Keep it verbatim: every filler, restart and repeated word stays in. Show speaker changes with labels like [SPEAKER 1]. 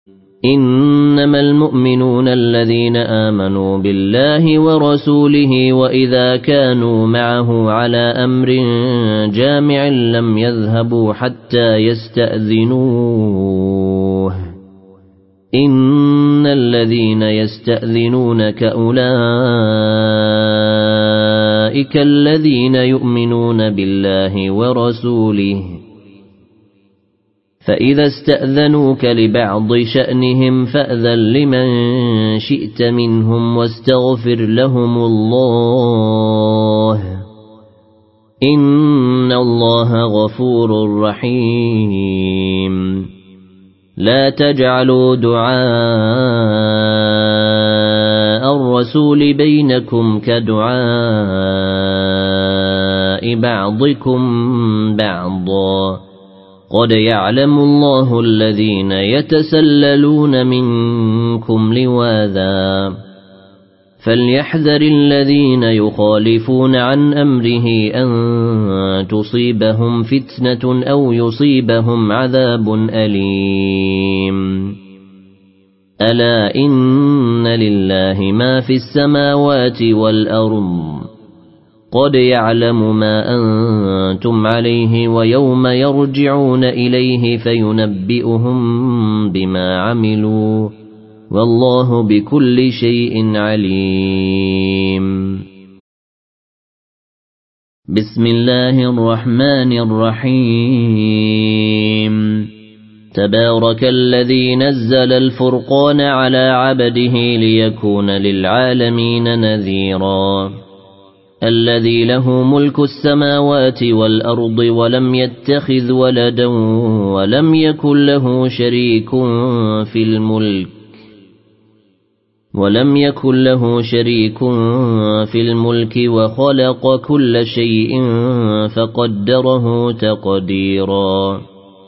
[SPEAKER 1] إنما المؤمنون الذين آمنوا بالله ورسوله وإذا كانوا معه على أمر جامع لم يذهبوا حتى يستأذنوه إن الذين يستأذنونك أولئك الذين يؤمنون بالله ورسوله فإذا استأذنوك لبعض شأنهم فأذن لمن شئت منهم واستغفر لهم الله إن الله غفور رحيم لا تجعلوا دعاء الرسول بينكم كدعاء بعضكم بعضا قد يعلم الله الذين يتسللون منكم لواذا فليحذر الذين يخالفون عن أمره أن تصيبهم فتنة أو يصيبهم عذاب أليم ألا إن لله ما في السماوات والأرض قد يعلم ما أنتم عليه ويوم يرجعون إليه فينبئهم بما عملوا والله بكل شيء عليم بسم الله الرحمن الرحيم تبارك الذي نزل الفرقان على عبده ليكون للعالمين نذيرا الذي له ملك السماوات والأرض ولم يتخذ ولدا ولم يكن له شريك في الملك ولم يكن له شريك في الملك وخلق كل شيء فقدره تقديرا